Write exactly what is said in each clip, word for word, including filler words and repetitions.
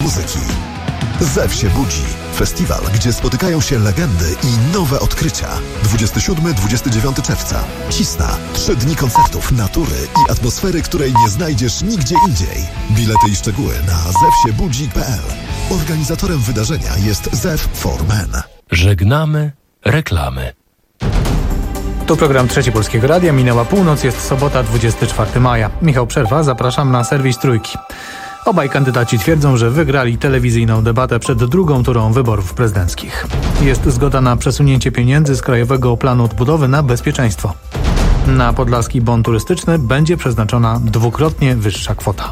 muzyki. Zew się budzi. Festiwal, gdzie spotykają się legendy i nowe odkrycia. dwudziestego siódmego do dwudziestego dziewiątego czerwca. Cisna. Trzy dni koncertów, natury i atmosfery, której nie znajdziesz nigdzie indziej. Bilety i szczegóły na zew się budzi kropka pe el. Organizatorem wydarzenia jest Zew for Men. Żegnamy reklamy. To program Trzeci Polskiego Radia. Minęła północ, jest sobota, dwudziestego czwartego maja. Michał Przerwa, zapraszam na serwis Trójki. Obaj kandydaci twierdzą, że wygrali telewizyjną debatę przed drugą turą wyborów prezydenckich. Jest zgoda na przesunięcie pieniędzy z Krajowego Planu Odbudowy na bezpieczeństwo. Na Podlaski Bon Turystyczny będzie przeznaczona dwukrotnie wyższa kwota.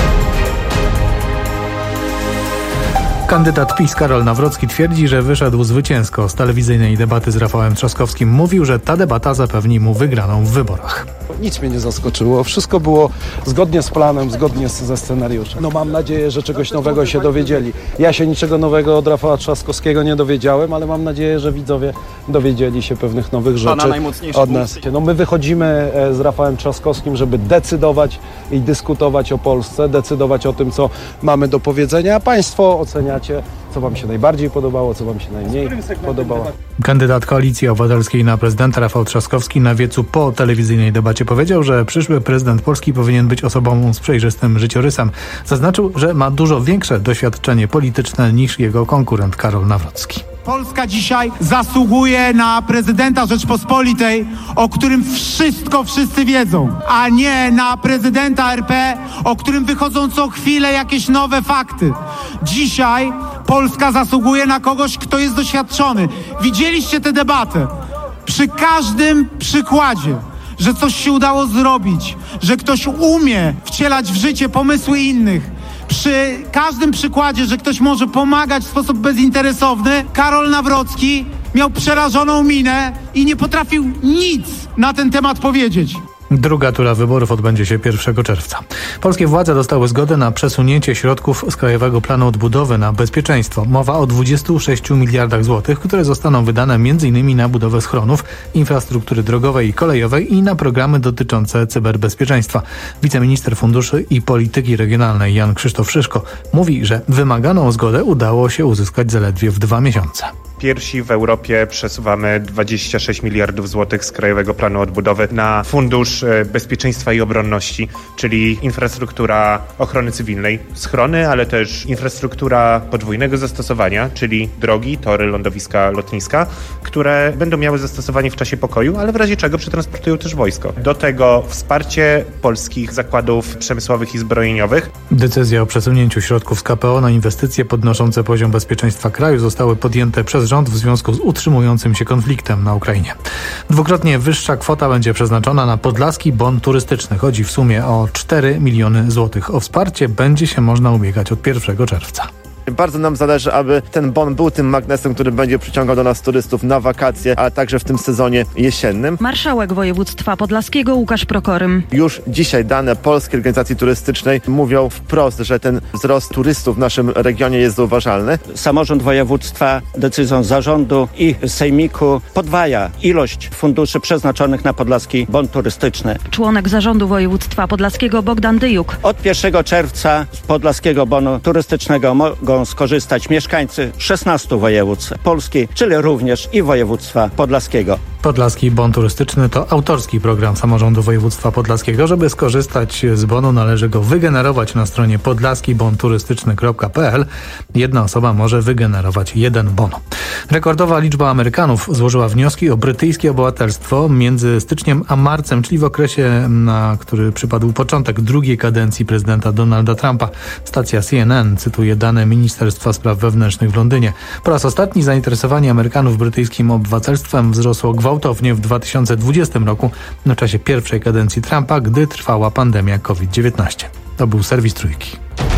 Kandydat PiS Karol Nawrocki twierdzi, że wyszedł zwycięsko z telewizyjnej debaty z Rafałem Trzaskowskim. Mówił, że ta debata zapewni mu wygraną w wyborach. Nic mnie nie zaskoczyło. Wszystko było zgodnie z planem, zgodnie z, ze scenariuszem. No mam nadzieję, że czegoś nowego się dowiedzieli. Ja się niczego nowego od Rafała Trzaskowskiego nie dowiedziałem, ale mam nadzieję, że widzowie dowiedzieli się pewnych nowych rzeczy od nas. No my wychodzimy z Rafałem Trzaskowskim, żeby decydować i dyskutować o Polsce, decydować o tym, co mamy do powiedzenia, a państwo oceniacie, co wam się najbardziej podobało, co wam się najmniej podobało. Kandydat Koalicji Obywatelskiej na prezydenta Rafał Trzaskowski na wiecu po telewizyjnej debacie powiedział, że przyszły prezydent Polski powinien być osobą z przejrzystym życiorysem. Zaznaczył, że ma dużo większe doświadczenie polityczne niż jego konkurent Karol Nawrocki. Polska dzisiaj zasługuje na prezydenta Rzeczpospolitej, o którym wszystko wszyscy wiedzą, a nie na prezydenta er pe, o którym wychodzą co chwilę jakieś nowe fakty. Dzisiaj Polska zasługuje na kogoś, kto jest doświadczony. Widzieliście tę debatę. Przy każdym przykładzie, że coś się udało zrobić, że ktoś umie wcielać w życie pomysły innych, przy każdym przykładzie, że ktoś może pomagać w sposób bezinteresowny, Karol Nawrocki miał przerażoną minę i nie potrafił nic na ten temat powiedzieć. Druga tura wyborów odbędzie się pierwszego czerwca. Polskie władze dostały zgodę na przesunięcie środków z Krajowego Planu Odbudowy na bezpieczeństwo. Mowa o dwudziestu sześciu miliardach złotych, które zostaną wydane między innymi na budowę schronów, infrastruktury drogowej i kolejowej i na programy dotyczące cyberbezpieczeństwa. Wiceminister Funduszy i Polityki Regionalnej Jan Krzysztof Szyszko mówi, że wymaganą zgodę udało się uzyskać zaledwie w dwa miesiące. Pierwsi w Europie przesuwamy dwadzieścia sześć miliardów złotych z Krajowego Planu Odbudowy na Fundusz Bezpieczeństwa i Obronności, czyli infrastruktura ochrony cywilnej, schrony, ale też infrastruktura podwójnego zastosowania, czyli drogi, tory, lądowiska, lotniska, które będą miały zastosowanie w czasie pokoju, ale w razie czego przetransportują też wojsko. Do tego wsparcie polskich zakładów przemysłowych i zbrojeniowych. Decyzja o przesunięciu środków z ka pe o na inwestycje podnoszące poziom bezpieczeństwa kraju zostały podjęte przez rząd w związku z utrzymującym się konfliktem na Ukrainie. Dwukrotnie wyższa kwota będzie przeznaczona na Podlaski Bon Turystyczny. Chodzi w sumie o cztery miliony złotych. O wsparcie będzie się można ubiegać od pierwszego czerwca. Bardzo nam zależy, aby ten bon był tym magnesem, który będzie przyciągał do nas turystów na wakacje, ale także w tym sezonie jesiennym. Marszałek województwa podlaskiego Łukasz Prokorym. Już dzisiaj dane Polskiej Organizacji Turystycznej mówią wprost, że ten wzrost turystów w naszym regionie jest zauważalny. Samorząd województwa decyzją zarządu i sejmiku podwaja ilość funduszy przeznaczonych na Podlaski Bon Turystyczny. Członek zarządu województwa podlaskiego Bogdan Dyjuk. Od pierwszego czerwca z Podlaskiego Bonu Turystycznego mogą skorzystać mieszkańcy szesnastu województw Polski, czyli również i województwa podlaskiego. Podlaski Bon Turystyczny to autorski program samorządu województwa podlaskiego. Żeby skorzystać z bonu, należy go wygenerować na stronie podlaski bon turystyczny kropka pe el. Jedna osoba może wygenerować jeden bon. Rekordowa liczba Amerykanów złożyła wnioski o brytyjskie obywatelstwo między styczniem a marcem, czyli w okresie, na który przypadł początek drugiej kadencji prezydenta Donalda Trumpa. Stacja C N N cytuje dane Ministerstwa Spraw Wewnętrznych w Londynie. Po raz ostatni zainteresowanie Amerykanów brytyjskim obywatelstwem wzrosło gwałtownie w dwa tysiące dwudziestym roku, w czasie pierwszej kadencji Trumpa, gdy trwała pandemia kowid dziewiętnaście. To był serwis Trójki.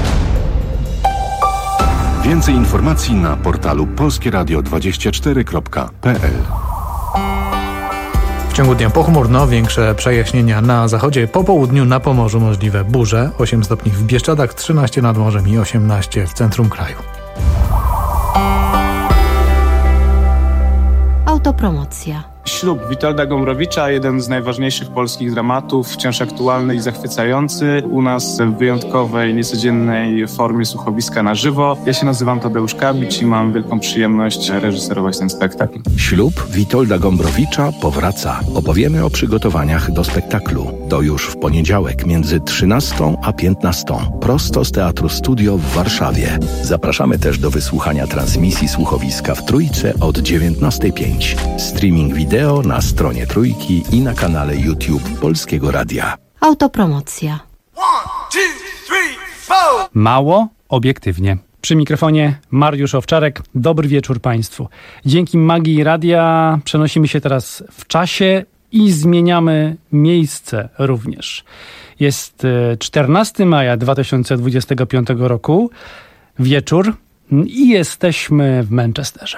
Więcej informacji na portalu polskie radio dwadzieścia cztery kropka pe el. W ciągu dnia pochmurno, większe przejaśnienia na zachodzie, po południu na Pomorzu możliwe burze, osiem stopni w Bieszczadach, trzynaście nad morzem i osiemnaście w centrum kraju. Autopromocja. Ślub Witolda Gombrowicza, jeden z najważniejszych polskich dramatów, wciąż aktualny i zachwycający. U nas w wyjątkowej, niecodziennej formie słuchowiska na żywo. Ja się nazywam Tadeusz Kabicz i mam wielką przyjemność reżyserować ten spektakl. Ślub Witolda Gombrowicza powraca. Opowiemy o przygotowaniach do spektaklu. To już w poniedziałek między trzynastą a piętnastą. Prosto z Teatru Studio w Warszawie. Zapraszamy też do wysłuchania transmisji słuchowiska w Trójce od dziewiętnastej pięć. Streaming wideo na stronie Trójki i na kanale YouTube Polskiego Radia. Autopromocja. Mało obiektywnie. Przy mikrofonie Mariusz Owczarek. Dobry wieczór Państwu. Dzięki magii radia przenosimy się teraz w czasie i zmieniamy miejsce również. Jest czternastego maja dwa tysiące dwudziestego piątego roku, wieczór i jesteśmy w Manchesterze.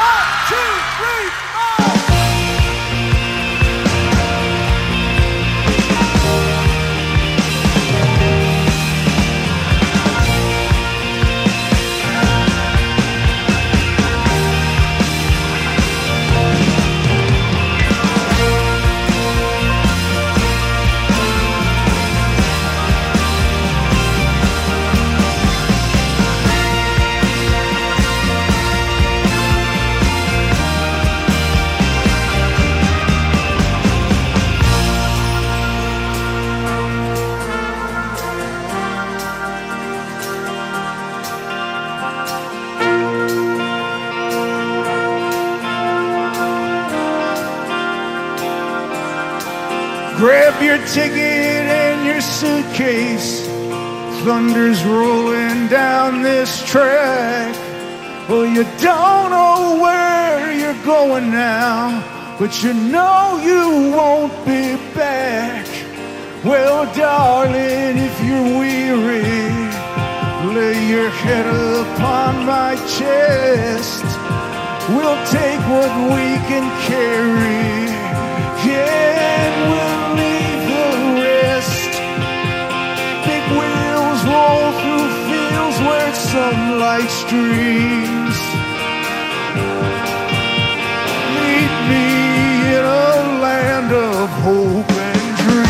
Grab your ticket and your suitcase. Thunder's rolling down this track. Well, you don't know where you're going now, but you know you won't be back. Well, darling, if you're weary, lay your head upon my chest. We'll take what we can carry. Yeah, and we'll leave the rest. Big wheels roll through fields where sunlight streams. Meet me in a land of hope and dreams.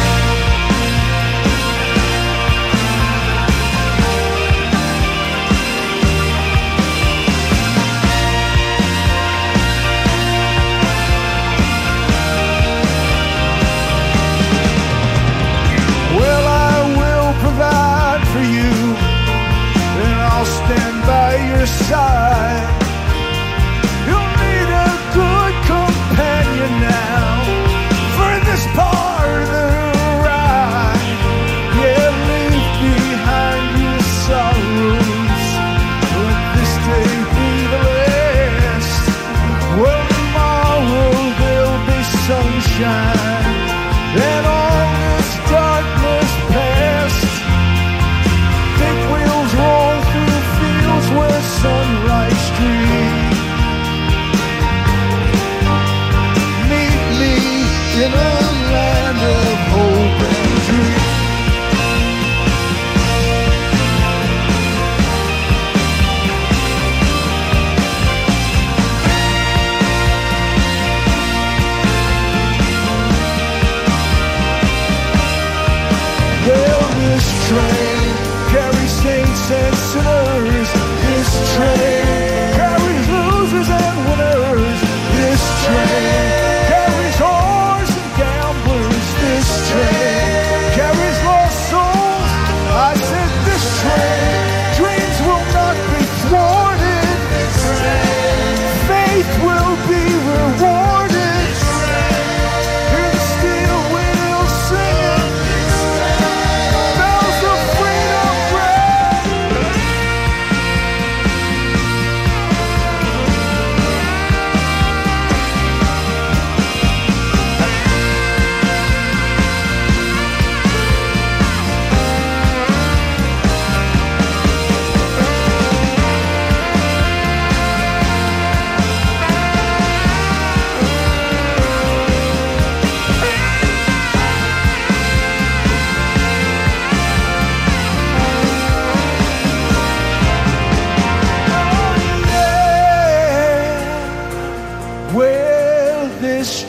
Stand by your side. You'll need a good companion now for this part of the ride. Yeah, leave behind your sorrows. Let this day be the last. Well, tomorrow there'll be sunshine and all this darkness past. Big wheels roll where sunlight streams. Meet me in a land of hope and dreams. Well, this train carries saints and sinners. This train carries losers and winners. This train carries whores and gamblers. This train carries lost souls. I said this train, dreams will not be thwarted. Faith will be rewarded. Hear the steel wheels singing. Bells of freedom ring.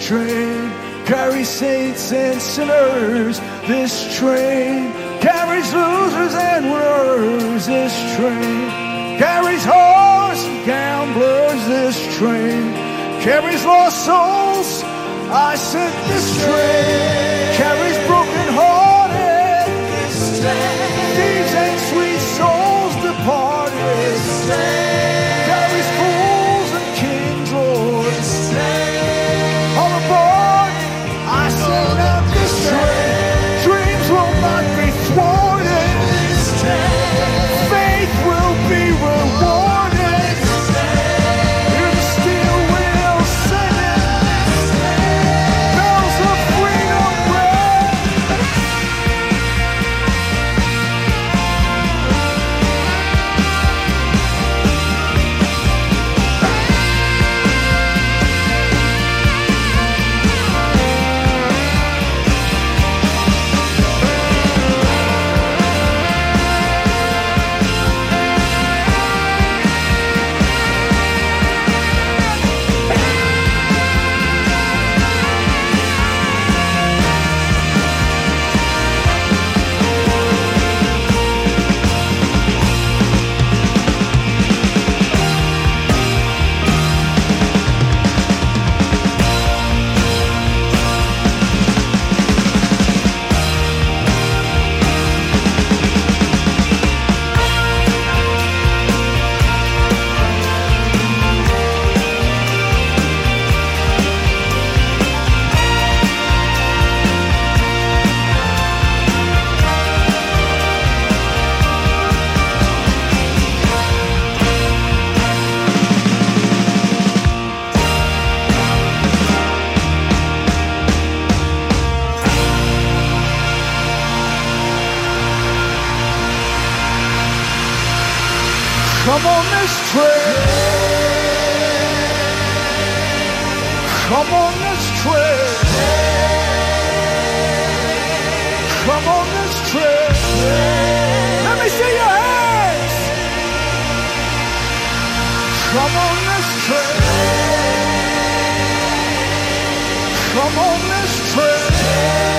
train carries saints and sinners. This train carries losers and winners. This train carries whores and gamblers. This train carries lost souls. I said this train carries broken hearted. This train thieves and sweet souls departed. This train carries fools and kings, Lord. This train all aboard. I said now this train dreams will not be thwarted. This train faith will be rewarded. Hear the steel wheels singing. Bells of freedom ring. Come on this train. Come on this train. Come on this train. Let me see your hands. Come on this train. Come on this train.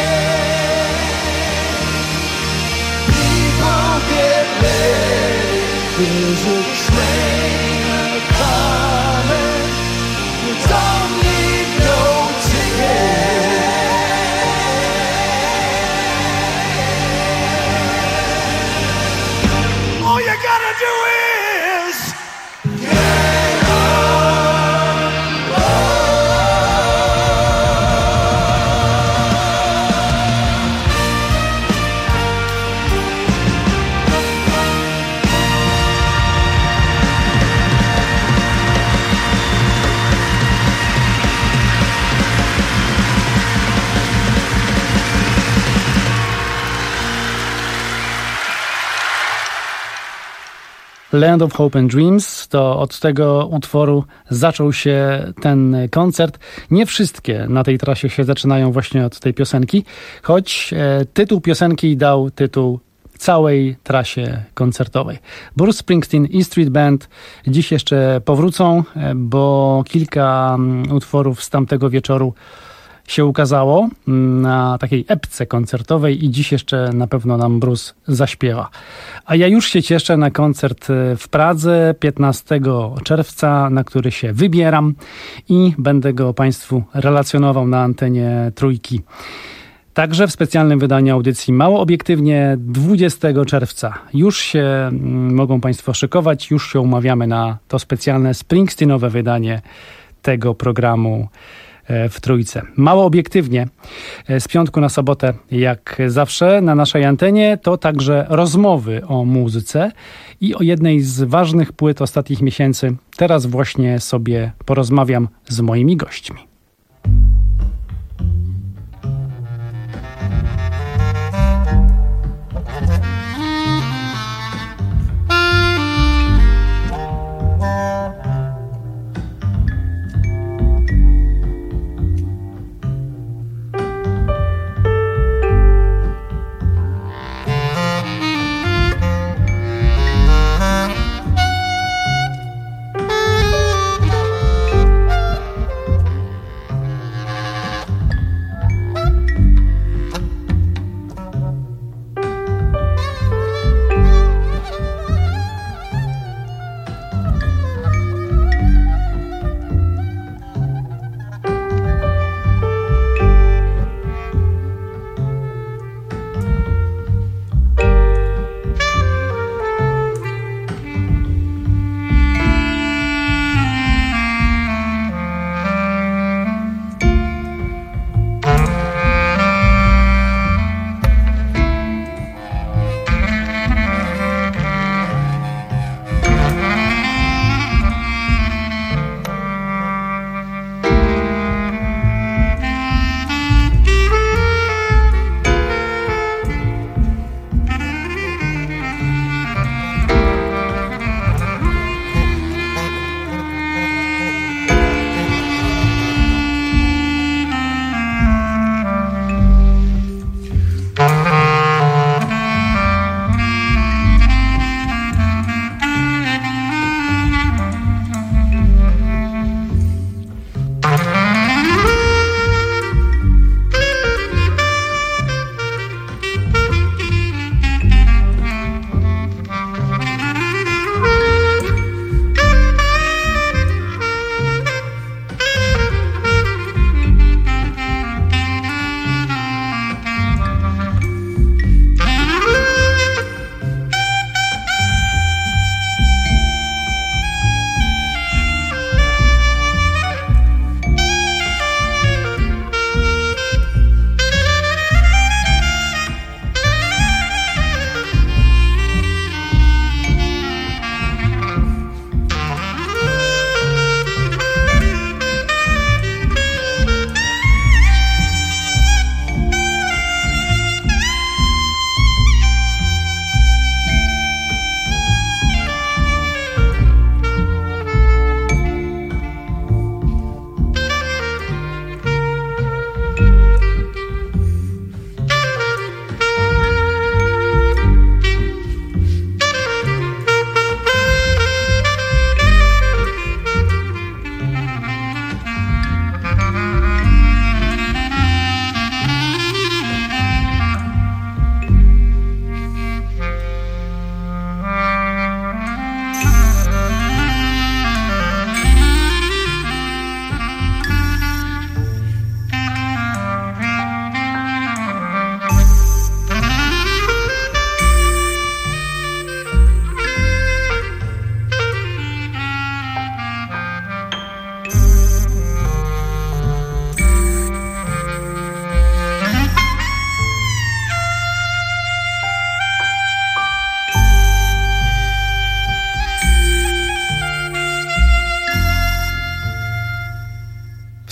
People get ready. There's a train coming. You don't need no ticket. All you gotta do is get on Land of Hope and Dreams, to od tego utworu zaczął się ten koncert. Nie wszystkie na tej trasie się zaczynają właśnie od tej piosenki, choć e, tytuł piosenki dał tytuł całej trasie koncertowej. Bruce Springsteen, E Street Band dziś jeszcze powrócą, bo kilka utworów z tamtego wieczoru się ukazało na takiej epce koncertowej i dziś jeszcze na pewno nam Bruce zaśpiewa. A ja już się cieszę na koncert w Pradze piętnastego czerwca, na który się wybieram i będę go Państwu relacjonował na antenie Trójki. Także w specjalnym wydaniu audycji Mało Obiektywnie dwudziestego czerwca. Już się mogą Państwo szykować, już się umawiamy na to specjalne Springsteenowe wydanie tego programu w Trójce. Mało Obiektywnie z piątku na sobotę, jak zawsze na naszej antenie, to także rozmowy o muzyce i o jednej z ważnych płyt ostatnich miesięcy. Teraz właśnie sobie porozmawiam z moimi gośćmi.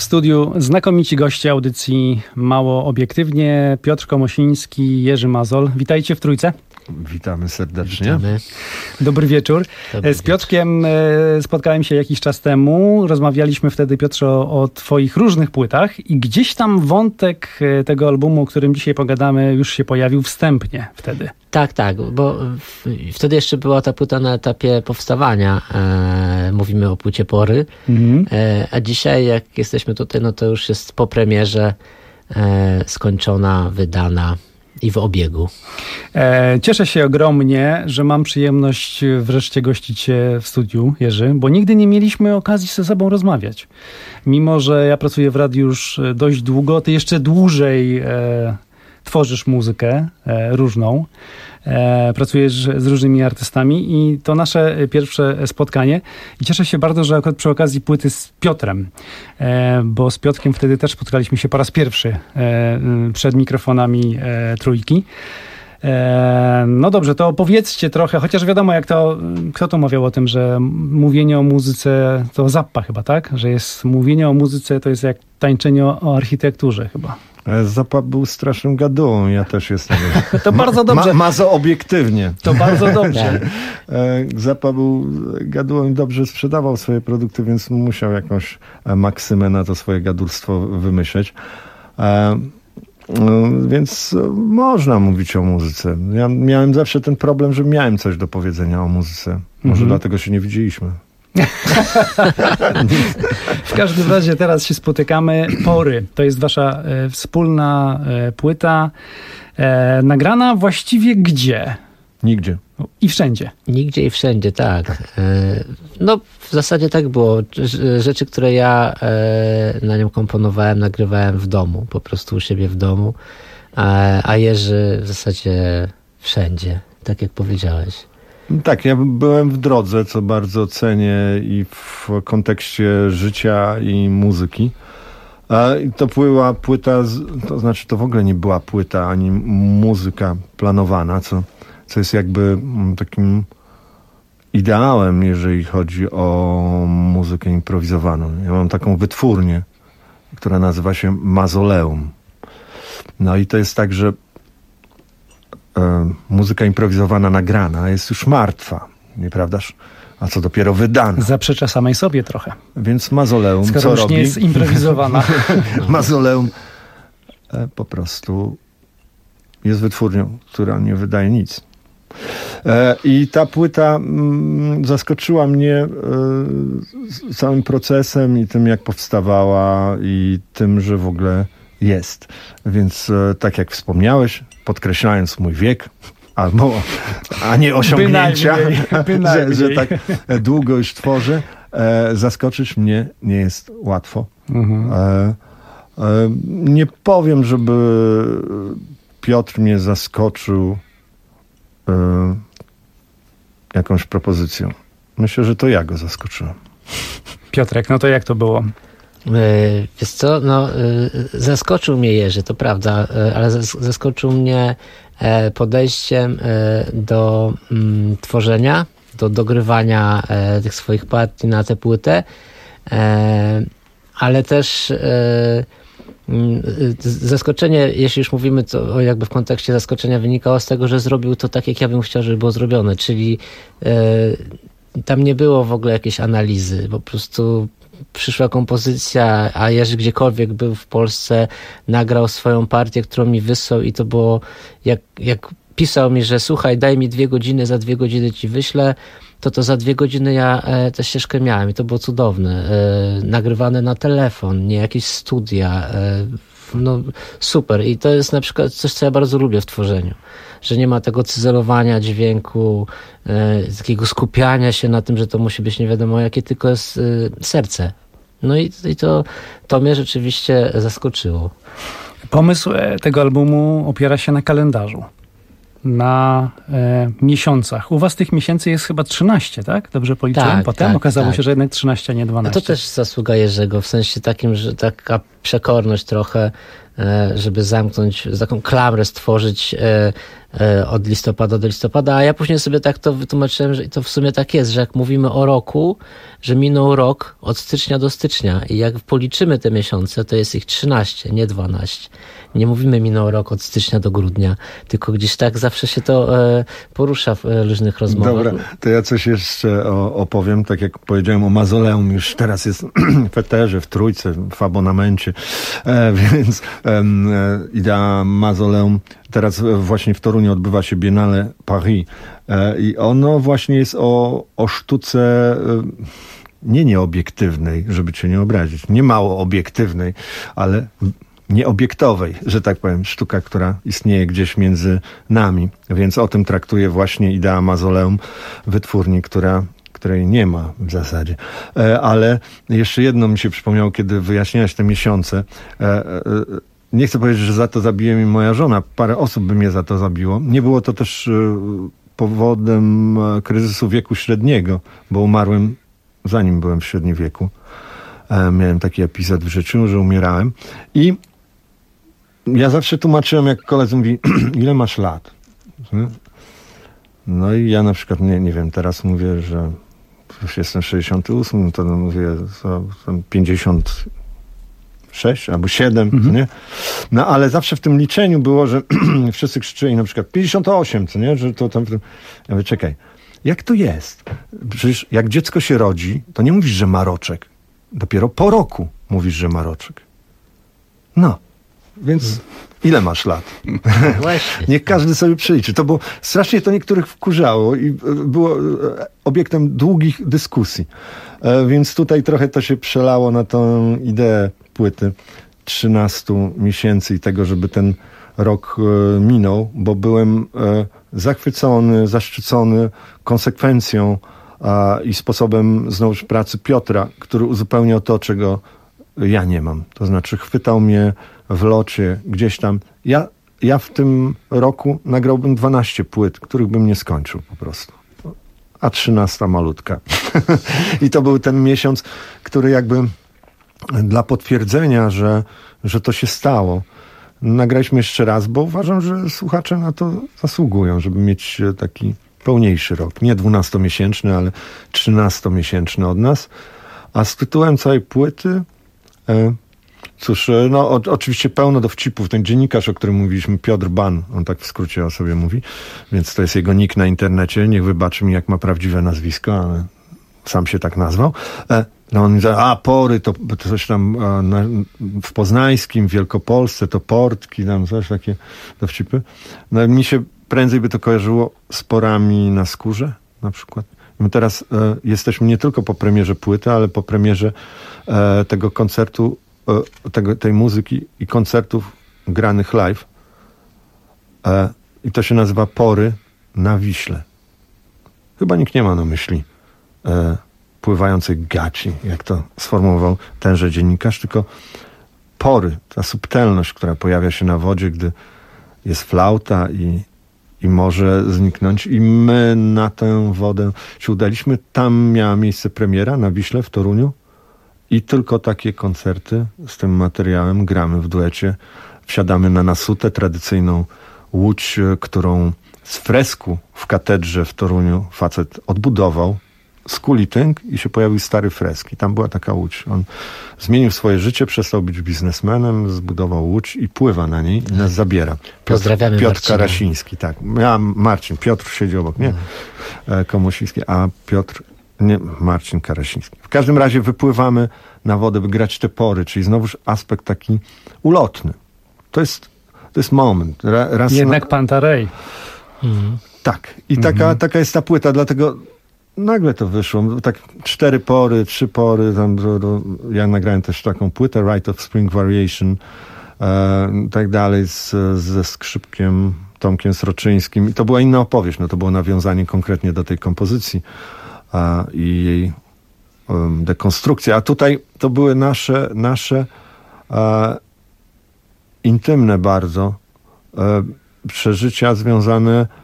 studiu znakomici goście audycji Mało Obiektywnie, Piotr Komosiński, Jerzy Mazol. Witajcie w trójce. Witamy serdecznie. Witamy. Dobry wieczór. Dobry Z Piotrkiem wieczór. spotkałem się jakiś czas temu. Rozmawialiśmy wtedy, Piotrze, o, o twoich różnych płytach i gdzieś tam wątek tego albumu, o którym dzisiaj pogadamy, już się pojawił wstępnie wtedy. Tak, tak, bo w, wtedy jeszcze była ta płyta na etapie powstawania. E, mówimy o płycie Pory. Mhm. E, a dzisiaj, jak jesteśmy tutaj, no to już jest po premierze e, skończona, wydana i w obiegu. E, cieszę się ogromnie, że mam przyjemność wreszcie gościć Cię w studiu, Jerzy, bo nigdy nie mieliśmy okazji ze sobą rozmawiać. Mimo że ja pracuję w radiu już dość długo, Ty jeszcze dłużej e, tworzysz muzykę e, różną. E, pracujesz z różnymi artystami i to nasze pierwsze spotkanie. I cieszę się bardzo, że akurat przy okazji płyty z Piotrem, e, bo z Piotrkiem wtedy też spotkaliśmy się po raz pierwszy e, przed mikrofonami e, trójki. E, no dobrze, to opowiedzcie trochę, chociaż wiadomo, jak to, kto to mawiał o tym, że mówienie o muzyce, to Zappa chyba, tak? Że jest mówienie o muzyce to jest jak tańczenie o, o architekturze chyba. Zappa był strasznym gadułą, ja też jestem. To bardzo dobrze. Ma, mazo obiektywnie. To bardzo dobrze. Zappa był gadułą i dobrze sprzedawał swoje produkty, więc musiał jakąś maksymę na to swoje gadulstwo wymyśleć. Więc można mówić o muzyce. Ja miałem zawsze ten problem, że miałem coś do powiedzenia o muzyce. Może mhm. dlatego się nie widzieliśmy. W każdym razie teraz się spotykamy. Pory. To jest wasza e, wspólna e, płyta. E, nagrana właściwie gdzie? Nigdzie. I wszędzie. Nigdzie i wszędzie, tak. E, no w zasadzie tak było. Rzeczy, które ja e, na nią komponowałem, nagrywałem w domu. Po prostu u siebie w domu. A, a Jerzy w zasadzie wszędzie. Tak jak powiedziałeś. Tak, ja byłem w drodze, co bardzo cenię i w kontekście życia i muzyki. I to była płyta, to znaczy to w ogóle nie była płyta ani muzyka planowana, co, co jest jakby takim ideałem, jeżeli chodzi o muzykę improwizowaną. Ja mam taką wytwórnię, która nazywa się Mazoleum. No i to jest tak, że muzyka improwizowana, nagrana jest już martwa, nieprawdaż? A co dopiero wydana. Zaprzecza samej sobie trochę. Więc Mazoleum Skoro co już robi? nie jest improwizowana. Mazoleum e, po prostu jest wytwórnią, która nie wydaje nic. E, I ta płyta mm, zaskoczyła mnie e, całym procesem i tym, jak powstawała i tym, że w ogóle jest. Więc e, tak jak wspomniałeś, podkreślając mój wiek, albo, a nie osiągnięcia, bynajmniej, bynajmniej. Że, że tak długo już tworzę, e, zaskoczyć mnie nie jest łatwo. Mhm. E, e, nie powiem, żeby Piotr mnie zaskoczył e, jakąś propozycją. Myślę, że to ja go zaskoczyłem. Piotrek, no to jak to było? Wiesz co, no zaskoczył mnie Jerzy, to prawda, ale zaskoczył mnie podejściem do mm, tworzenia, do dogrywania tych swoich partii na tę płytę, ale też zaskoczenie, jeśli już mówimy to jakby w kontekście zaskoczenia, wynikało z tego, że zrobił to tak, jak ja bym chciał, żeby było zrobione, czyli tam nie było w ogóle jakiejś analizy, po prostu przyszła kompozycja, a Jerzy gdziekolwiek był w Polsce, nagrał swoją partię, którą mi wysłał i to było, jak, jak pisał mi, że słuchaj, daj mi dwie godziny, za dwie godziny ci wyślę, to to za dwie godziny ja e, tę ścieżkę miałem i to było cudowne. E, nagrywane na telefon, nie jakieś studia. E, no super. I to jest na przykład coś, co ja bardzo lubię w tworzeniu. Że nie ma tego cyzelowania dźwięku, e, takiego skupiania się na tym, że to musi być nie wiadomo jakie, tylko jest e, serce. No i, i to, to mnie rzeczywiście zaskoczyło. Pomysł tego albumu opiera się na kalendarzu. Na e, miesiącach. U was tych miesięcy jest chyba trzynaście, tak? Dobrze policzyłem? Tak, Potem tak, okazało tak. się, że jednak trzynaście, a nie dwanaście. A to też zasługa Jerzego, w sensie takim, że taka przekorność trochę, żeby zamknąć, taką klamrę stworzyć od listopada do listopada, a ja później sobie tak to wytłumaczyłem, że to w sumie tak jest, że jak mówimy o roku, że minął rok od stycznia do stycznia i jak policzymy te miesiące, to jest ich trzynaście, nie dwanaście. Nie mówimy minął rok od stycznia do grudnia, tylko gdzieś tak zawsze się to e, porusza w e, różnych rozmowach. Dobra, to ja coś jeszcze o, opowiem, tak jak powiedziałem o Mazoleum, już teraz jest w eterze, w Trójce, w abonamencie, e, więc e, idea Mazoleum, teraz właśnie w Toruniu odbywa się Biennale Paris e, i ono właśnie jest o, o sztuce e, nie nieobiektywnej, żeby cię nie obrazić, nie mało obiektywnej, ale nieobiektowej, że tak powiem, sztuka, która istnieje gdzieś między nami. Więc o tym traktuje właśnie idea Mazoleum, wytwórni, która, której nie ma w zasadzie. E, ale jeszcze jedno mi się przypomniało, kiedy wyjaśniałeś te miesiące. E, e, nie chcę powiedzieć, że za to zabije mi moja żona. Parę osób by mnie za to zabiło. Nie było to też e, powodem kryzysu wieku średniego, bo umarłem zanim byłem w średnim wieku. E, miałem taki epizod w życiu, że umierałem. I ja zawsze tłumaczyłem, jak koledzy mówi, ile masz lat? No i ja na przykład, nie, nie wiem, teraz mówię, że już jestem sześćdziesiąty ósmy, no to mówię, to, to pięćdziesiąt sześć albo siedem, mhm. nie? No ale zawsze w tym liczeniu było, że wszyscy krzyczeli na przykład pięćdziesiąt osiem, co nie? Że to tam... Ja mówię, czekaj, jak to jest? Przecież jak dziecko się rodzi, to nie mówisz, że ma roczek. Dopiero po roku mówisz, że ma roczek. No. Więc ile masz lat? Właśnie. Niech każdy sobie przeliczy. To było, strasznie to niektórych wkurzało i było obiektem długich dyskusji. Więc tutaj trochę to się przelało na tą ideę płyty trzynastu miesięcy i tego, żeby ten rok minął, bo byłem zachwycony, zaszczycony konsekwencją i sposobem znowuż pracy Piotra, który uzupełniał to, czego ja nie mam. To znaczy chwytał mnie w locie gdzieś tam. Ja, ja w tym roku nagrałbym dwanaście płyt, których bym nie skończył po prostu. A trzynasta malutka. I to był ten miesiąc, który jakby dla potwierdzenia, że, że to się stało, nagraliśmy jeszcze raz, bo uważam, że słuchacze na to zasługują, żeby mieć taki pełniejszy rok. Nie dwunastomiesięczny, ale trzynastomiesięczny od nas. A z tytułem całej płyty e, cóż, no o, oczywiście pełno dowcipów. Ten dziennikarz, o którym mówiliśmy, Piotr Ban, on tak w skrócie o sobie mówi, więc to jest jego nick na internecie. Niech wybaczy mi, jak ma prawdziwe nazwisko, ale sam się tak nazwał. E, no on mówi, a pory, to, to coś tam a, na, w Poznańskim, w Wielkopolsce, to portki, tam coś takie dowcipy. No mi się prędzej by to kojarzyło z porami na skórze, na przykład. My teraz e, jesteśmy nie tylko po premierze płyty, ale po premierze e, tego koncertu, e, tego, tej muzyki i koncertów granych live. E, I to się nazywa Pory na Wiśle. Chyba nikt nie ma na myśli e, pływających gaci, jak to sformułował tenże dziennikarz, tylko pory, ta subtelność, która pojawia się na wodzie, gdy jest flauta i i może zniknąć. I my na tę wodę się udaliśmy. Tam miała miejsce premiera na Wiśle w Toruniu i tylko takie koncerty z tym materiałem gramy w duecie. Wsiadamy na nasutę, tradycyjną łódź, którą z fresku w katedrze w Toruniu facet odbudował. Skuli tynk i się pojawił stary fresk. I tam była taka łódź. On zmienił swoje życie, przestał być biznesmenem, zbudował łódź i pływa na niej i nas zabiera. Piotr, Pozdrawiamy Piotr Marcina. Karasiński, tak. Ja, Marcin, Piotr siedzi obok mnie, hmm. Komusiński, a Piotr, nie, Marcin Karasiński. W każdym razie wypływamy na wodę, by grać te pory, czyli znowuż aspekt taki ulotny. To jest, to jest moment. Ra, raz Jednak na... Pantarej. Mhm. Tak. I taka, mhm. taka jest ta płyta, dlatego nagle to wyszło. Tak cztery pory, trzy pory. Tam, do, do, ja nagrałem też taką płytę, Rite of Spring Variation, e, tak dalej, z, ze skrzypkiem Tomkiem Sroczyńskim. I to była inna opowieść. No, to było nawiązanie konkretnie do tej kompozycji a, i jej um, dekonstrukcja. A tutaj to były nasze, nasze e, intymne bardzo e, przeżycia związane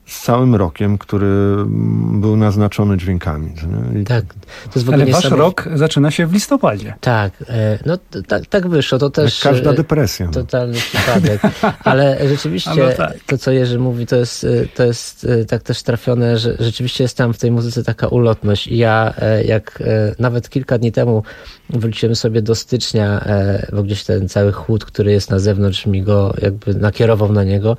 z całym rokiem, który był naznaczony dźwiękami. Nie? I... Tak. To jest w ogóle Ale wasz niesamowite. rok zaczyna się w listopadzie. Tak, no t- tak, tak wyszło. To też Jak każda depresja. Totalny przypadek. Ale rzeczywiście no tak. to, co Jerzy mówi, to jest, to jest tak też trafione, że rzeczywiście jest tam w tej muzyce taka ulotność. I ja jak nawet kilka dni temu wróciłem sobie do stycznia, bo gdzieś ten cały chłód, który jest na zewnątrz, mi go jakby nakierował na niego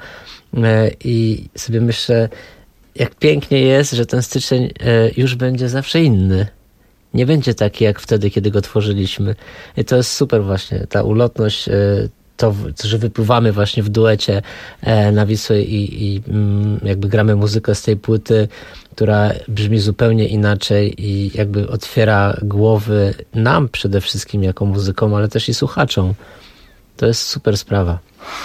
i sobie myślę, jak pięknie jest, że ten styczeń już będzie zawsze inny. Nie będzie taki jak wtedy, kiedy go tworzyliśmy. I to jest super właśnie, ta ulotność, to, że wypływamy właśnie w duecie na Wisłę i, i jakby gramy muzykę z tej płyty, która brzmi zupełnie inaczej i jakby otwiera głowy nam przede wszystkim jako muzykom, ale też i słuchaczom. To jest super sprawa.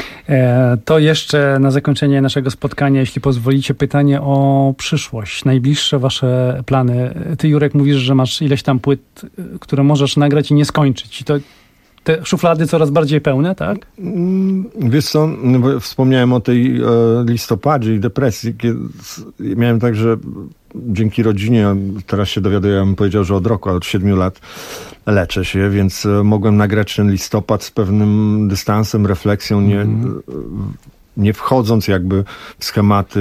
To jeszcze na zakończenie naszego spotkania, jeśli pozwolicie, pytanie o przyszłość. Najbliższe wasze plany. Ty, Jurek, mówisz, że masz ileś tam płyt, które możesz nagrać i nie skończyć. I to te szuflady coraz bardziej pełne, tak? Wiesz co, wspomniałem o tej e, listopadzie i depresji. Kiedy miałem tak, że dzięki rodzinie, teraz się dowiaduję, ja bym powiedział, że od roku, a od siedmiu lat leczę się, więc mogłem nagrać ten listopad z pewnym dystansem, refleksją, nie, mm. nie wchodząc jakby w schematy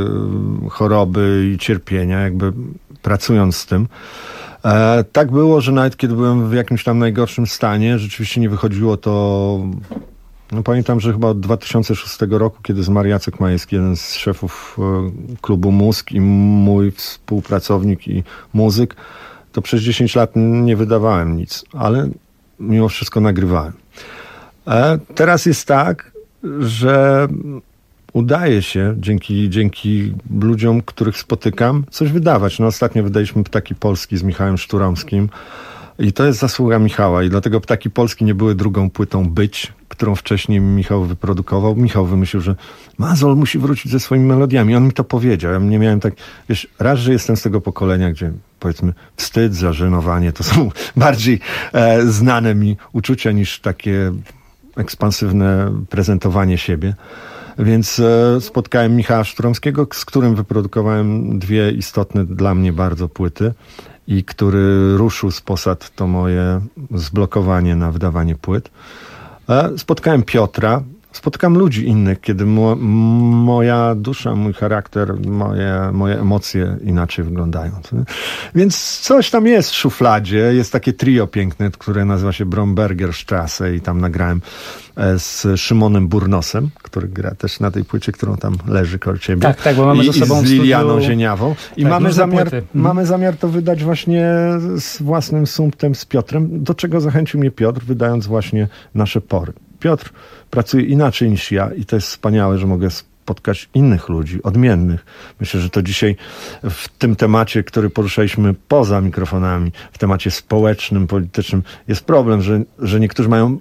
choroby i cierpienia, jakby pracując z tym. E, tak było, że nawet kiedy byłem w jakimś tam najgorszym stanie, rzeczywiście nie wychodziło to... No pamiętam, że chyba od dwa tysiące szóstego roku, kiedy zmarł Jacek Majewski, jeden z szefów e, klubu Mózg i mój współpracownik i muzyk, to przez dziesięć lat nie wydawałem nic, ale mimo wszystko nagrywałem. E, teraz jest tak, że udaje się dzięki, dzięki ludziom, których spotykam, coś wydawać. No ostatnio wydaliśmy Ptaki Polski z Michałem Szturomskim i to jest zasługa Michała i dlatego Ptaki Polski nie były drugą płytą Być, którą wcześniej Michał wyprodukował. Michał wymyślił, że Mazol musi wrócić ze swoimi melodiami. On mi to powiedział. Ja nie miałem tak, wiesz, raz, że jestem z tego pokolenia, gdzie powiedzmy wstyd, zażenowanie to są bardziej e, znane mi uczucia niż takie ekspansywne prezentowanie siebie. Więc e, spotkałem Michała Szturomskiego, z którym wyprodukowałem dwie istotne dla mnie bardzo płyty i który ruszył z posad to moje zblokowanie na wydawanie płyt. E, spotkałem Piotra, spotkam ludzi innych, kiedy mo, moja dusza, mój charakter, moje, moje emocje inaczej wyglądają. Więc coś tam jest w szufladzie. Jest takie trio piękne, które nazywa się Brombergerstrasse i tam nagrałem z Szymonem Burnosem, który gra też na tej płycie, którą tam leży koło ciebie. Tak, tak, bo mamy I, ze sobą i z Lilianą studiu... Zieniawą. I tak, mamy, zamiar, mhm. mamy zamiar to wydać właśnie z własnym sumptem, z Piotrem, do czego zachęcił mnie Piotr, wydając właśnie Nasze Pory. Piotr pracuje inaczej niż ja i to jest wspaniałe, że mogę spotkać innych ludzi, odmiennych. Myślę, że to dzisiaj w tym temacie, który poruszaliśmy poza mikrofonami, w temacie społecznym, politycznym, jest problem, że, że niektórzy mają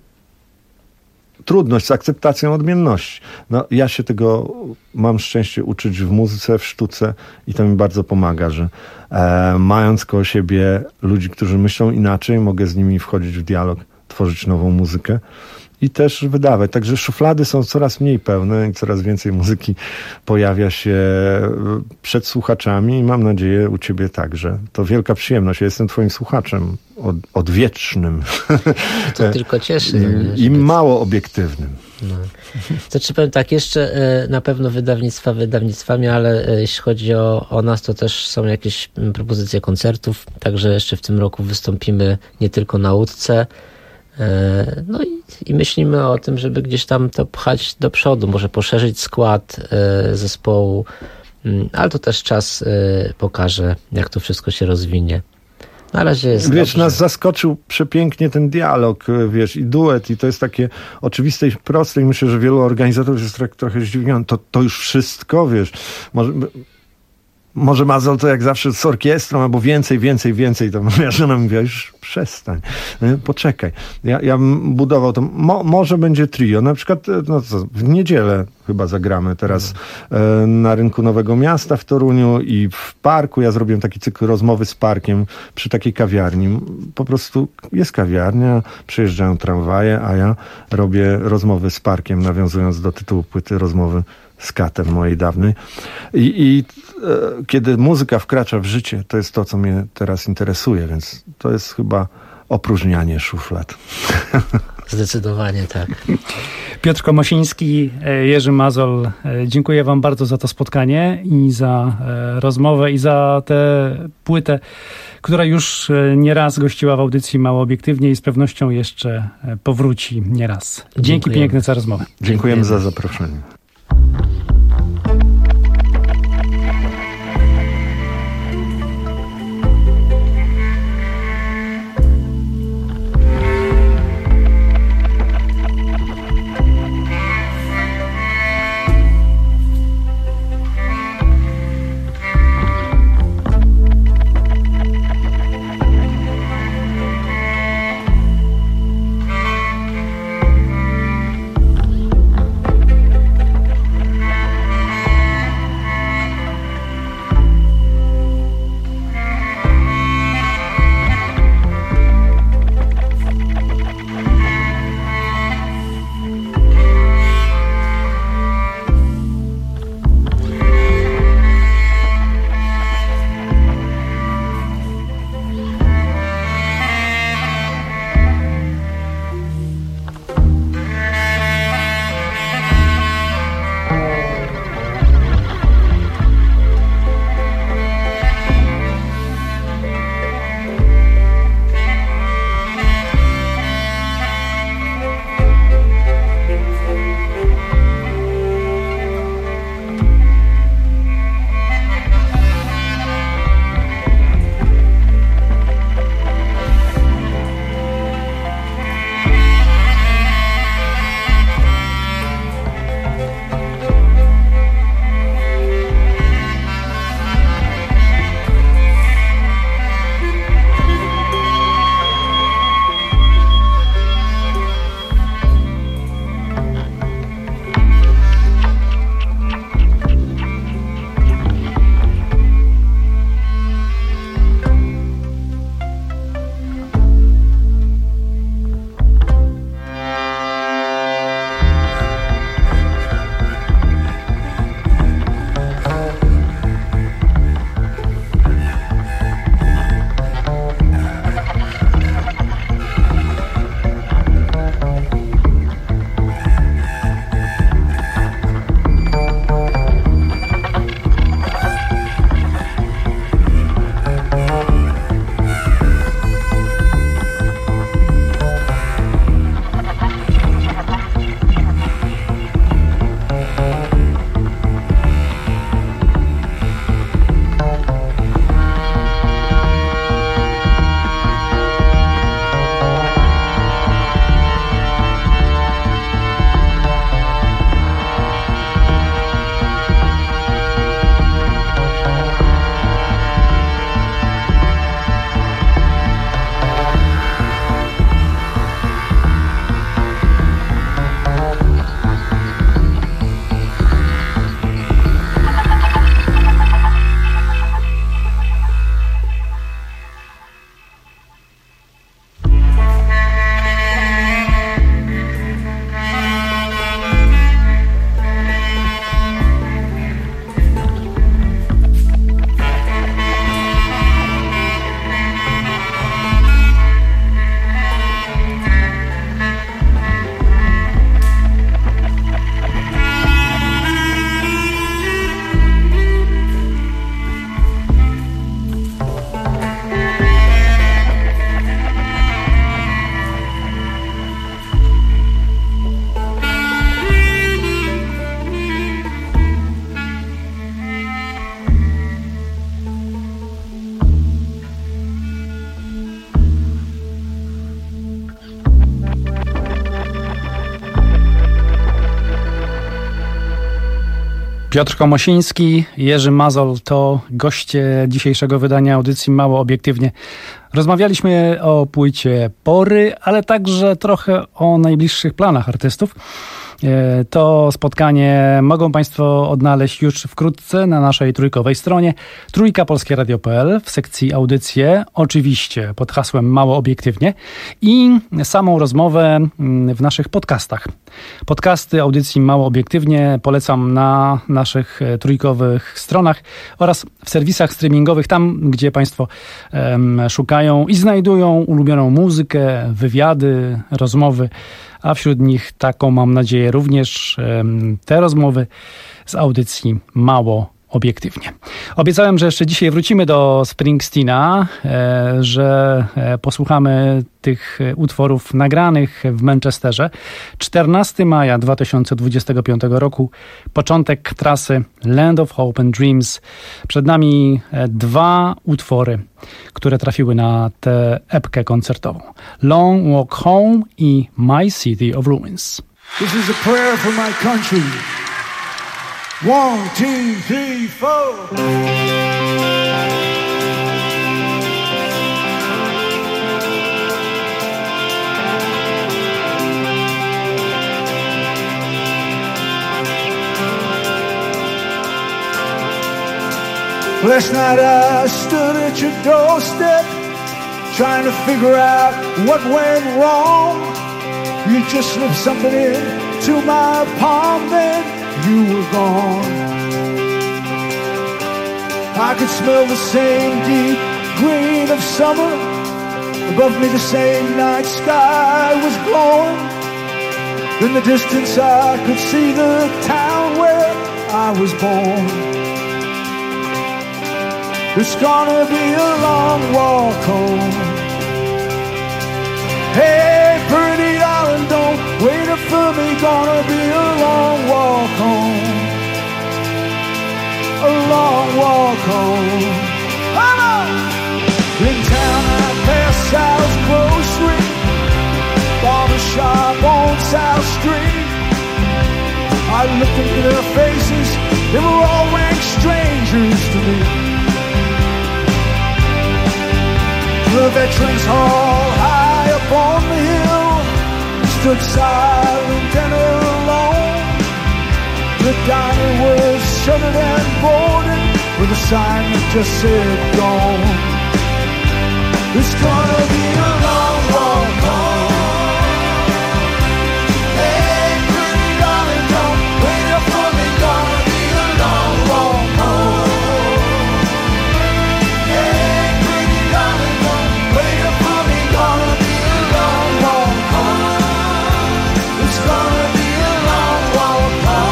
trudność z akceptacją odmienności. No, ja się tego mam szczęście uczyć w muzyce, w sztuce i to mi bardzo pomaga, że e, mając koło siebie ludzi, którzy myślą inaczej, mogę z nimi wchodzić w dialog, tworzyć nową muzykę i też wydawać. Także szuflady są coraz mniej pełne i coraz więcej muzyki pojawia się przed słuchaczami i mam nadzieję u ciebie także. To wielka przyjemność. Ja jestem twoim słuchaczem od, odwiecznym. To tylko cieszy. I, i mało obiektywnym. No. To czy powiem tak, jeszcze na pewno wydawnictwa wydawnictwami, ale jeśli chodzi o, o nas, to też są jakieś propozycje koncertów, także jeszcze w tym roku wystąpimy nie tylko na Łódce. No i, i myślimy o tym, żeby gdzieś tam to pchać do przodu, może poszerzyć skład zespołu, ale to też czas pokaże, jak to wszystko się rozwinie. Na razie jest Wiesz, dobrze. Nas zaskoczył przepięknie ten dialog, wiesz, i duet, i to jest takie oczywiste i proste i myślę, że wielu organizatorów jest trochę, trochę zdziwiony. To, to już wszystko, wiesz, może... Może Mazol to jak zawsze z orkiestrą, albo więcej, więcej, więcej. To moja żona mówiła, już przestań, poczekaj. Ja, ja bym budował to. Mo, może będzie trio. Na przykład no co, w niedzielę chyba zagramy teraz e, na Rynku Nowego Miasta w Toruniu i w parku. Ja zrobiłem taki cykl rozmowy z parkiem przy takiej kawiarni. Po prostu jest kawiarnia, przyjeżdżają tramwaje, a ja robię rozmowy z parkiem, nawiązując do tytułu płyty, rozmowy z katem mojej dawnej. I, i e, kiedy muzyka wkracza w życie, to jest to, co mnie teraz interesuje, więc to jest chyba opróżnianie szuflad. Zdecydowanie tak. Piotr Komosiński, Jerzy Mazol, dziękuję wam bardzo za to spotkanie i za rozmowę i za tę płytę, która już nieraz gościła w audycji Mało Obiektywnie i z pewnością jeszcze powróci nieraz. Dzięki Dziękujemy. Piękne za rozmowę. Dziękujemy, Dziękujemy za zaproszenie. Piotr Komosiński, Jerzy Mazol to goście dzisiejszego wydania audycji Mało Obiektywnie. Rozmawialiśmy o płycie Pory, ale także trochę o najbliższych planach artystów. To spotkanie mogą Państwo odnaleźć już wkrótce na naszej trójkowej stronie trójka polskie radio kropka p l w sekcji audycje, oczywiście pod hasłem Mało Obiektywnie, i samą rozmowę w naszych podcastach. Podcasty audycji Mało Obiektywnie polecam na naszych trójkowych stronach oraz w serwisach streamingowych, tam gdzie Państwo um, szukają i znajdują ulubioną muzykę, wywiady, rozmowy, a wśród nich taką, mam nadzieję, również um, te rozmowy z audycji Mało Obiektywnie. Obiecałem, że jeszcze dzisiaj wrócimy do Springsteena, e, że e, posłuchamy tych utworów nagranych w Manchesterze. czternastego maja dwa tysiące dwudziestego piątego roku, początek trasy Land of Hope and Dreams. Przed nami e, dwa utwory, które trafiły na tę epkę koncertową. Long Walk Home i My City of Ruins. This is a prayer for my country. One, two, three, four. Last night I stood at your doorstep, trying to figure out what went wrong. You just slipped something in to my palm, then you were gone. I could smell the same deep green of summer. Above me the same night sky was glowing. In the distance I could see the town where I was born. It's gonna be a long walk home. Hey, pretty darling, don't wait up for me. Gonna be a long walk home. A long walk home. Come on! In town I pass South Grocery, barber shop on South Street. I looked into their faces, they were all rank strangers to me. The Veterans Hall high up on the hill stood silent and alone. The diner was shuttered and boarded with a sign that just said gone. It's gonna be a long walk home. Hey, pretty darling, don't wait up for me. Gonna be a long walk home. Hey, pretty darling, don't wait up for me. Gonna be a long walk home. It's gonna be a long walk home.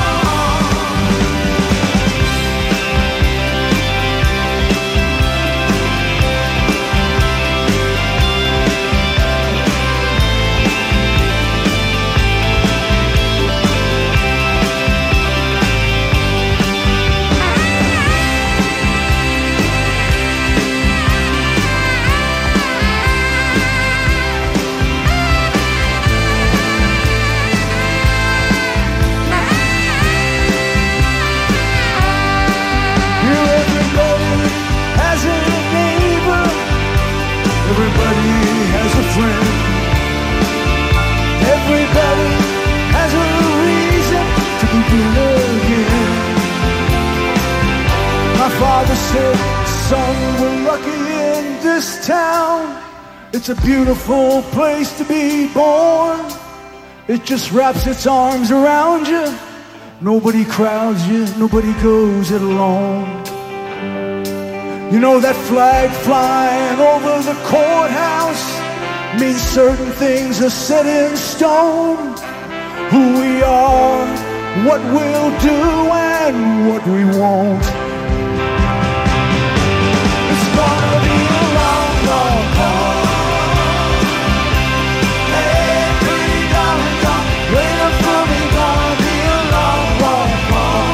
Everybody has a friend. Everybody has a reason to begin again. My father said, son, we're lucky in this town. It's a beautiful place to be born. It just wraps its arms around you. Nobody crowds you, nobody goes it alone. You know that flag flying over the courthouse means certain things are set in stone. Who we are, what we'll do, and what we won't. It's gonna be a long, long haul. Hey, pretty darling, don't wait up for me. Gonna be a long, long haul.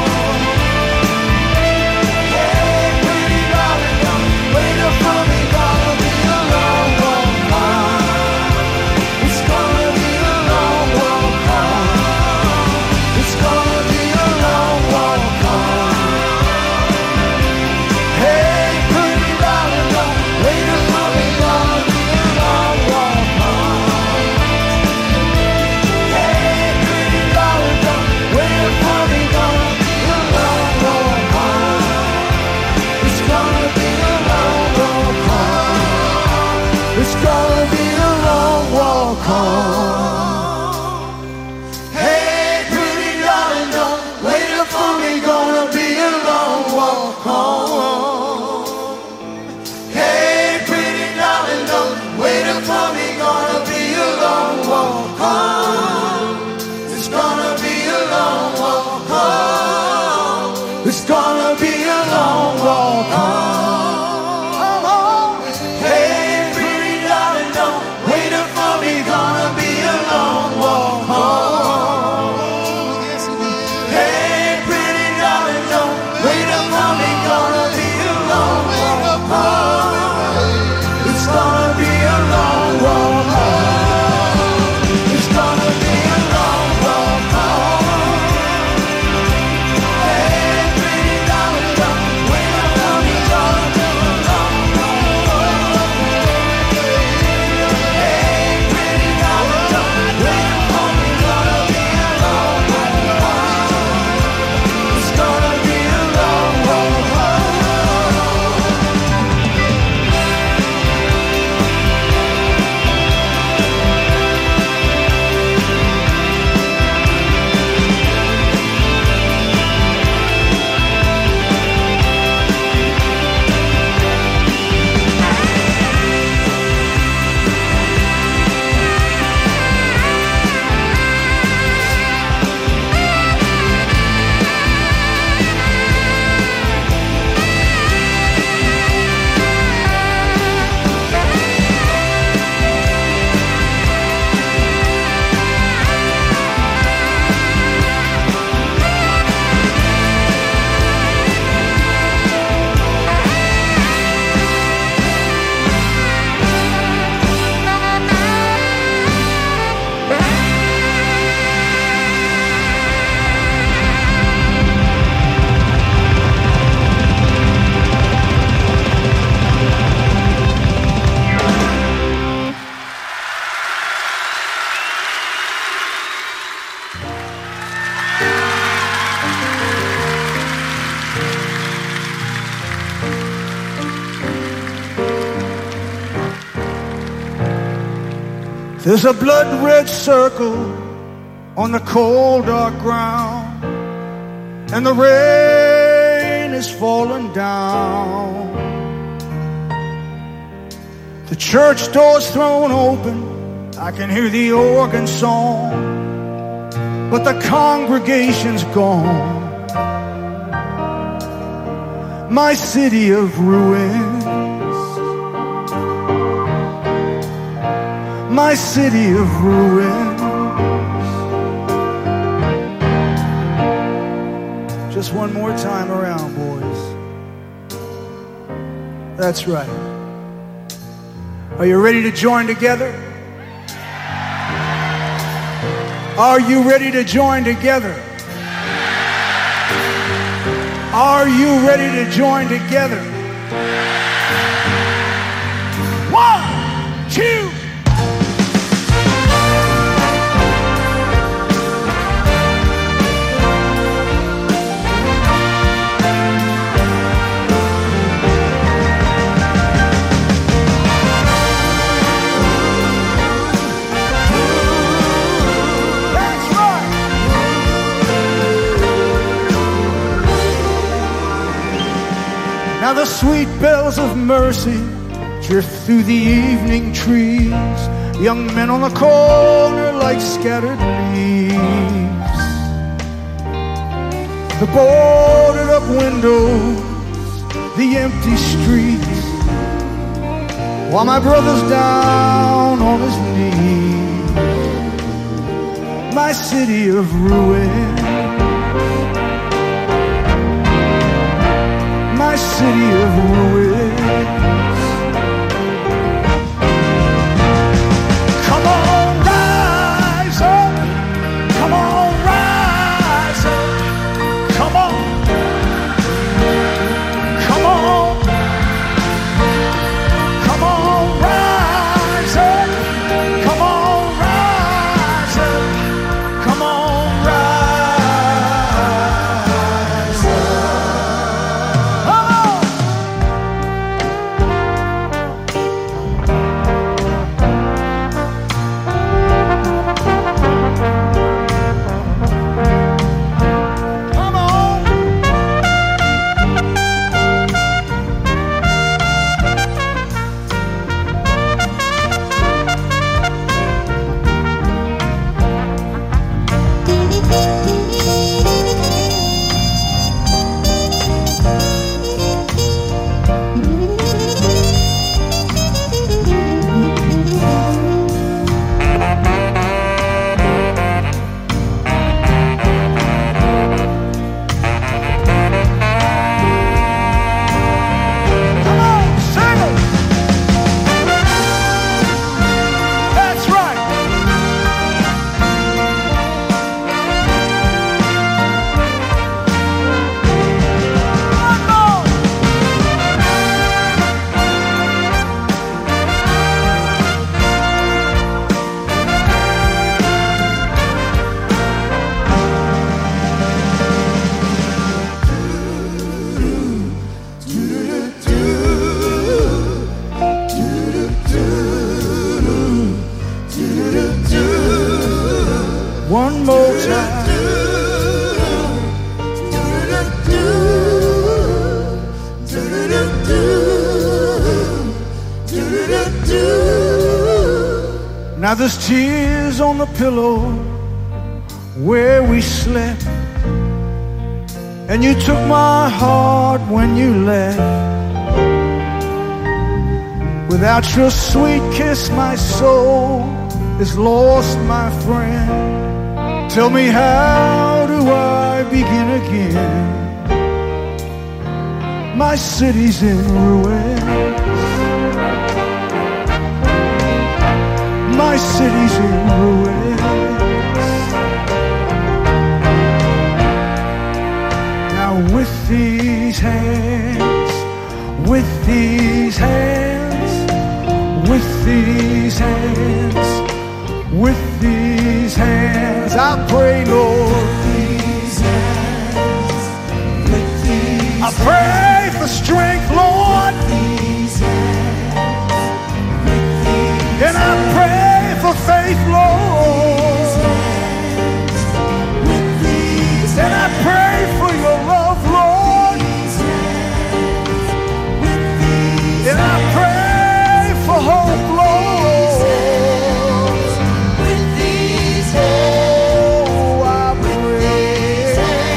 It's gonna be a long walk home. Hey, pretty darling, don't wait up for me. Gonna be a long walk home. Hey, pretty darling, don't wait up for me. Gonna be a long walk home. It's gonna be a long walk home. It's gonna be a long walk home. There's a blood-red circle on the cold, dark ground, and the rain is falling down. The church door's thrown open, I can hear the organ song, but the congregation's gone. My city of ruins, my city of ruins. Just one more time around, boys. That's right. Are you ready to join together? Are you ready to join together? Are you ready to join together? One, two. Now the sweet bells of mercy drift through the evening trees, young men on the corner like scattered leaves. The boarded up windows, the empty streets, while my brother's down on his knees. My city of ruin, my city of ruins. Come on, rise up. Come on, rise up. Come on. Come on. Come on, rise up. Come on, rise up. Come on, rise up. Now there's tears on the pillow where we slept, and you took my heart when you left. Without your sweet kiss, my soul is lost, my friend. Tell me, how do I begin again? My city's in ruins. My city's in ruins. Now with these hands, with these hands, with these hands, with these hands, I pray, Lord, these hands, with these I pray for strength, Lord, these hands, with these and I pray for faith, Lord, these hands, with these and I pray for your love, Lord, these hands, with these and I pray for hope, Lord, with these oh, I pray,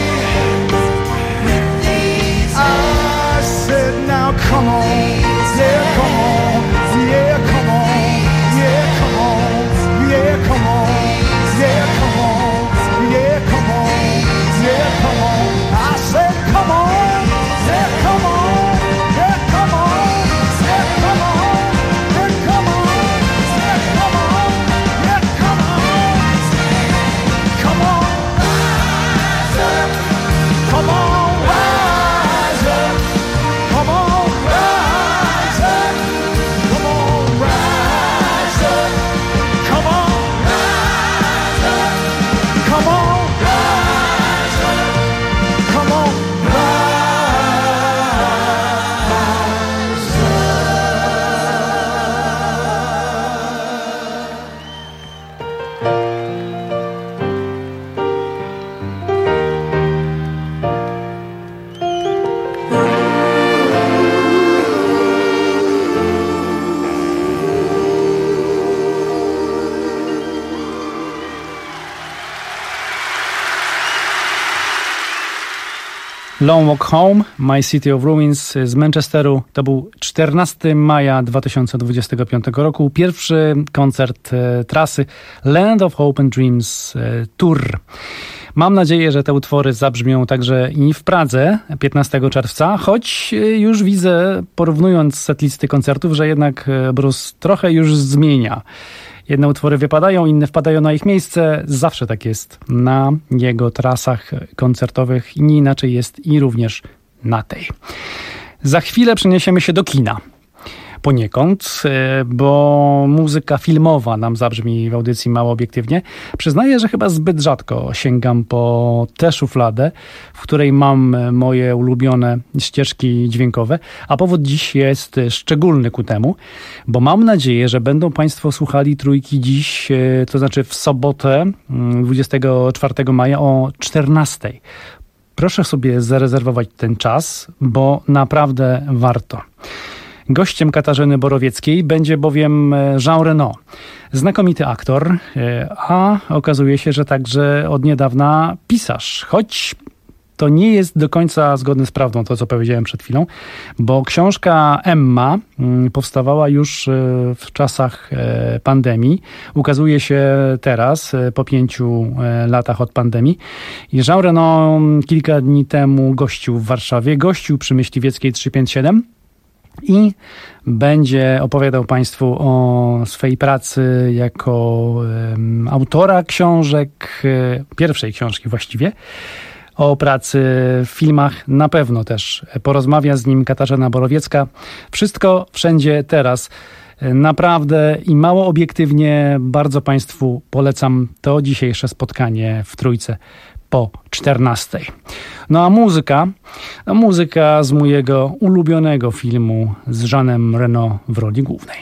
with these I said, now come on, yeah, come on, yeah, come on, yeah, come on, yeah, come on, yeah, come on, yeah, come on, yeah, come on. I said, come on, yeah, come on, yeah, come on, yeah, come on, yeah, come on, yeah, come on, yeah, come on, come on, rise up, come on, rise up, come on, rise up, come on, rise up, come on, rise up, come on, rise up, come on, Long Walk Home, My City of Ruins z Manchesteru. To był czternastego maja dwa tysiące dwudziestego piątego roku. Pierwszy koncert e, trasy Land of Hope and Dreams e, Tour. Mam nadzieję, że te utwory zabrzmią także i w Pradze piętnastego czerwca, choć już widzę, porównując setlisty koncertów, że jednak Bruce trochę już zmienia. Jedne utwory wypadają, inne wpadają na ich miejsce. Zawsze tak jest na jego trasach koncertowych i nie inaczej jest i również na tej. Za chwilę przeniesiemy się do kina. Poniekąd, bo muzyka filmowa nam zabrzmi w audycji Mało Obiektywnie. Przyznaję, że chyba zbyt rzadko sięgam po tę szufladę, w której mam moje ulubione ścieżki dźwiękowe, a powód dziś jest szczególny ku temu, bo mam nadzieję, że będą Państwo słuchali Trójki dziś, to znaczy w sobotę dwudziestego czwartego maja o czternastej. Proszę sobie zarezerwować ten czas, bo naprawdę warto. Gościem Katarzyny Borowieckiej będzie bowiem Jean Reno, znakomity aktor, a okazuje się, że także od niedawna pisarz, choć to nie jest do końca zgodne z prawdą to, co powiedziałem przed chwilą, bo książka Emma powstawała już w czasach pandemii, ukazuje się teraz, po pięciu latach od pandemii. I Jean Reno kilka dni temu gościł w Warszawie, gościł przy Myśliwieckiej trzysta pięćdziesiąt siedem, i będzie opowiadał Państwu o swej pracy jako um, autora książek, pierwszej książki właściwie, o pracy w filmach. Na pewno też porozmawia z nim Katarzyna Borowiecka. Wszystko wszędzie teraz. Naprawdę i mało obiektywnie bardzo Państwu polecam to dzisiejsze spotkanie w Trójce po czternastej. No a muzyka, no muzyka z mojego ulubionego filmu z Jeanem Reno w roli głównej.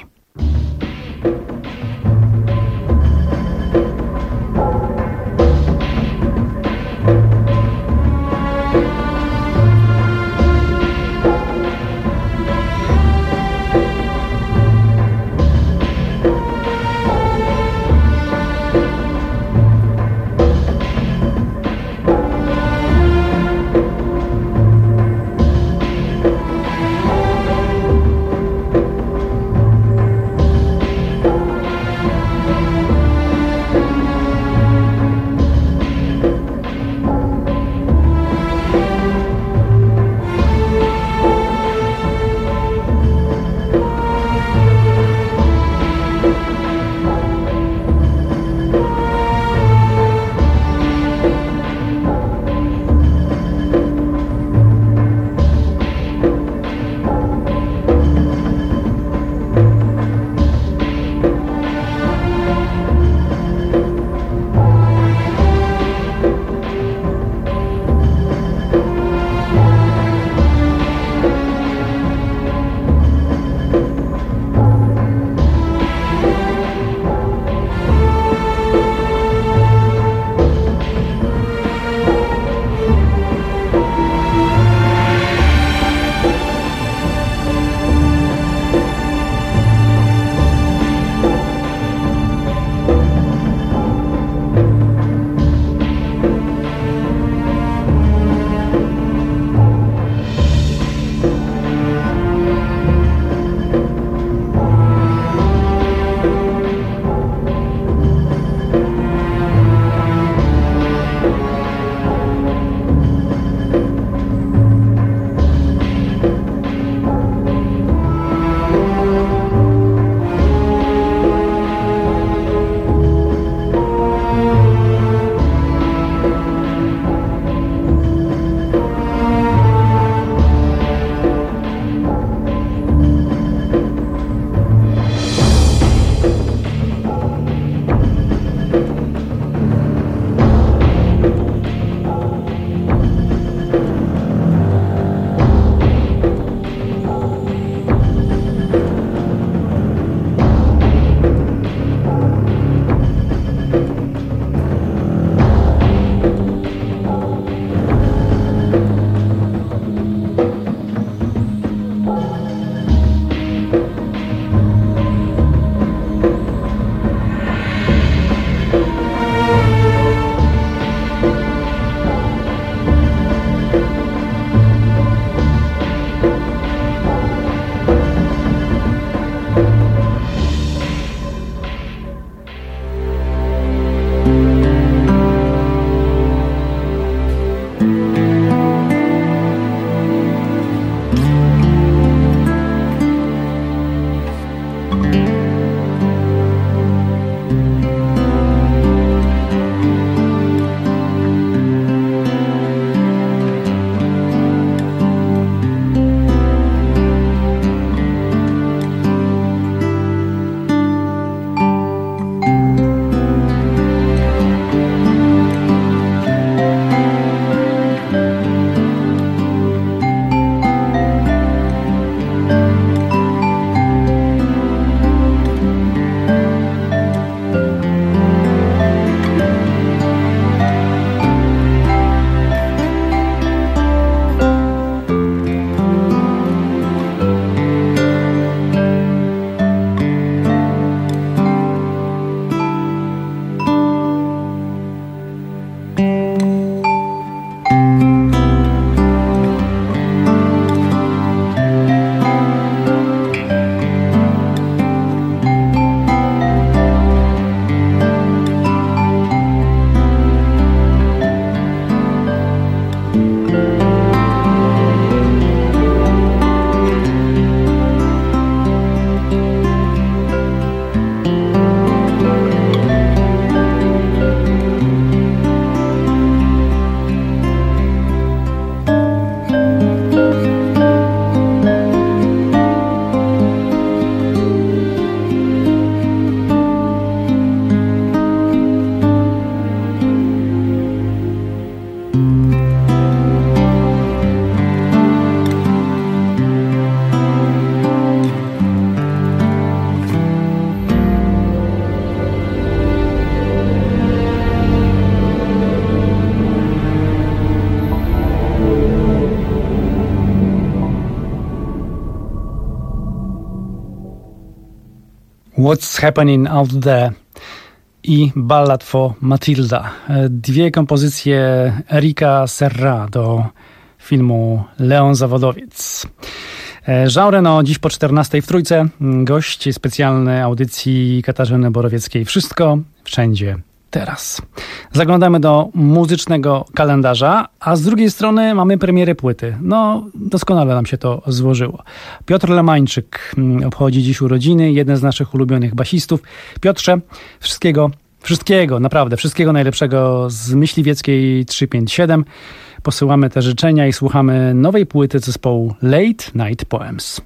What's Happening Out There i Ballad for Matilda. Dwie kompozycje Erika Serra do filmu Leon Zawodowiec. Genre no dziś po czternastej w Trójce. Gość specjalny audycji Katarzyny Borowieckiej. Wszystko, wszędzie, teraz. Zaglądamy do muzycznego kalendarza, a z drugiej strony mamy premierę płyty. No, doskonale nam się to złożyło. Piotr Lemańczyk obchodzi dziś urodziny, jeden z naszych ulubionych basistów. Piotrze, wszystkiego, wszystkiego, naprawdę, wszystkiego najlepszego z Myśliwieckiej trzysta pięćdziesiąt siedem. Posyłamy te życzenia i słuchamy nowej płyty zespołu Late Night Poems.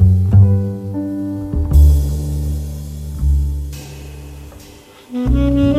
Mm-hmm.